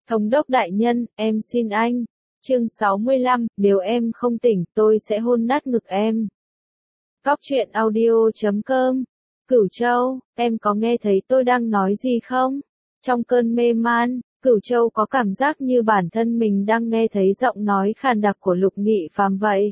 Thống đốc đại nhân, em xin anh. Chương 65, nếu em không tỉnh, tôi sẽ hôn nát ngực em. Cóc truyện audio.com. Cửu Châu, em có nghe thấy tôi đang nói gì không? Trong cơn mê man, Cửu Châu có cảm giác như bản thân mình đang nghe thấy giọng nói khàn đặc của Lục Nghị Phàm vậy.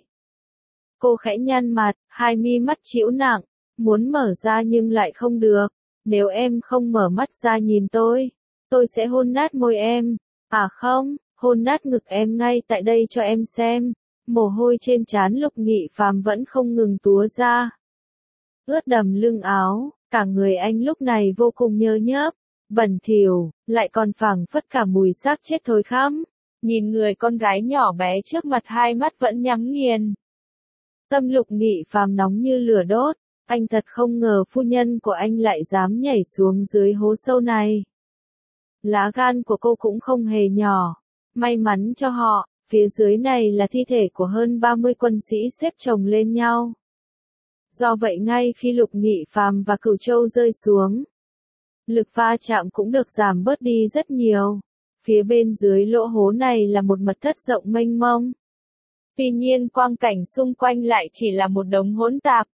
Cô khẽ nhăn mặt, hai mi mắt trĩu nặng, muốn mở ra nhưng lại không được. Nếu em không mở mắt ra nhìn tôi sẽ hôn nát môi em. À không, hôn nát ngực em ngay tại đây cho em xem. Mồ hôi trên trán Lục Nghị Phàm vẫn không ngừng túa ra. Ướt đầm lưng áo, cả người anh lúc này vô cùng nhơ nhớp, bẩn thỉu, lại còn phảng phất cả mùi xác chết thối khắm. Nhìn người con gái nhỏ bé trước mặt, hai mắt vẫn nhắm nghiền. Tâm Lục Nghị Phàm nóng như lửa đốt, anh thật không ngờ phu nhân của anh lại dám nhảy xuống dưới hố sâu này. Lá gan của cô cũng không hề nhỏ. May mắn cho họ, phía dưới này là thi thể của hơn 30 quân sĩ xếp chồng lên nhau. Do vậy ngay khi Lục Nghị Phàm và Cửu Châu rơi xuống, lực va chạm cũng được giảm bớt đi rất nhiều. Phía bên dưới lỗ hố này là một mật thất rộng mênh mông. Tuy nhiên quang cảnh xung quanh lại chỉ là một đống hỗn tạp.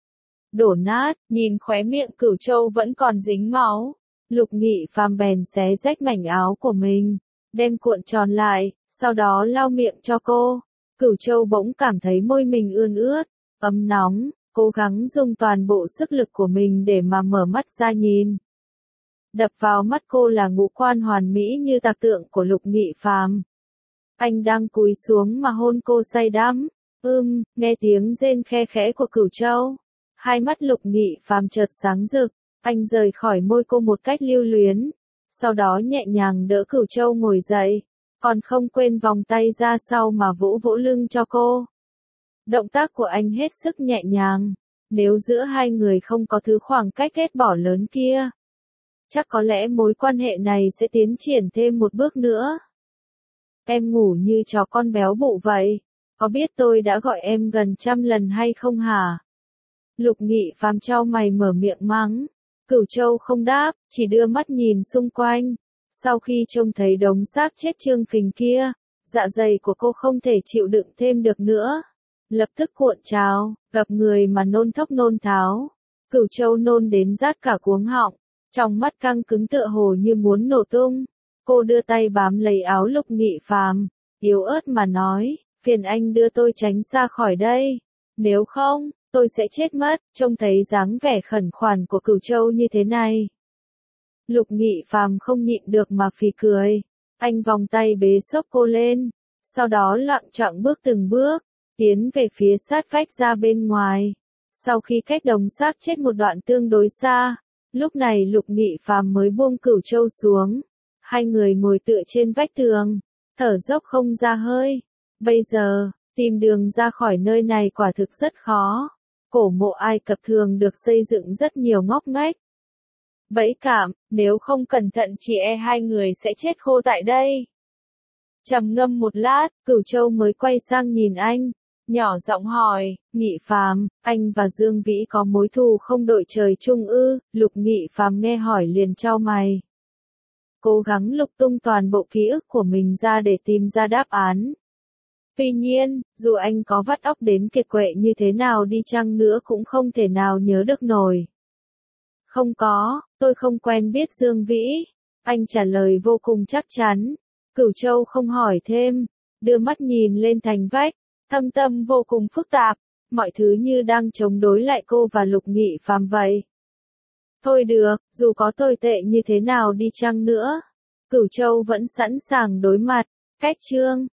Đổ nát, nhìn khóe miệng Cửu Châu vẫn còn dính máu. Lục Nghị Phàm bèn xé rách mảnh áo của mình, đem cuộn tròn lại, sau đó lau miệng cho cô. Cửu Châu bỗng cảm thấy môi mình ươn ướt, ấm nóng, cố gắng dùng toàn bộ sức lực của mình để mà mở mắt ra nhìn. Đập vào mắt cô là ngũ quan hoàn mỹ như tạc tượng của Lục Nghị Phàm. Anh đang cúi xuống mà hôn cô say đắm. Nghe tiếng rên khe khẽ của Cửu Châu. Hai mắt Lục Nghị Phàm chợt sáng rực, anh rời khỏi môi cô một cách lưu luyến. Sau đó nhẹ nhàng đỡ Cửu Châu ngồi dậy, còn không quên vòng tay ra sau mà vỗ vỗ lưng cho cô. Động tác của anh hết sức nhẹ nhàng. Nếu giữa hai người không có thứ khoảng cách ghét bỏ lớn kia, chắc có lẽ mối quan hệ này sẽ tiến triển thêm một bước nữa. Em ngủ như chó con béo bụng vậy. Có biết tôi đã gọi em gần 100 lần hay không hả? Lục Nghị Phàm chau mày mở miệng mắng. Cửu Châu không đáp, chỉ đưa mắt nhìn xung quanh. Sau khi trông thấy đống xác chết trương phình kia, dạ dày của cô không thể chịu đựng thêm được nữa. Lập tức cuộn trào, gặp người mà nôn thốc nôn tháo. Cửu Châu nôn đến rát cả cuống họng, trong mắt căng cứng tựa hồ như muốn nổ tung. Cô đưa tay bám lấy áo Lục Nghị Phàm, yếu ớt mà nói, phiền anh đưa tôi tránh xa khỏi đây. Nếu không, tôi sẽ chết mất. Trông thấy dáng vẻ khẩn khoản của Cửu Châu như thế này, Lục Nghị Phàm không nhịn được mà phì cười. Anh vòng tay bế xốc cô lên, sau đó loạng choạng bước từng bước, tiến về phía sát vách ra bên ngoài. Sau khi cách đống xác chết một đoạn tương đối xa, lúc này Lục Nghị Phàm mới buông Cửu Châu xuống. Hai người ngồi tựa trên vách tường, thở dốc không ra hơi. Bây giờ, tìm đường ra khỏi nơi này quả thực rất khó. Cổ mộ Ai Cập thường được xây dựng rất nhiều ngóc ngách, bẫy cảm, nếu không cẩn thận chỉ e hai người sẽ chết khô tại đây. Trầm ngâm một lát, Cửu Châu mới quay sang nhìn anh, nhỏ giọng hỏi, Nghị Phàm, anh và Dương Vĩ có mối thù không đội trời chung ư? Lục Nghị Phàm nghe hỏi liền chau mày, cố gắng lục tung toàn bộ ký ức của mình ra để tìm ra đáp án. Tuy nhiên, dù anh có vắt óc đến kiệt quệ như thế nào đi chăng nữa cũng không thể nào nhớ được nổi. Không có, tôi không quen biết Dương Vĩ. Anh trả lời vô cùng chắc chắn. Cửu Châu không hỏi thêm, đưa mắt nhìn lên thành vách, thâm tâm vô cùng phức tạp, mọi thứ như đang chống đối lại cô và Lục Nghị Phàm vậy. Thôi được, dù có tồi tệ như thế nào đi chăng nữa, Cửu Châu vẫn sẵn sàng đối mặt. Cách chương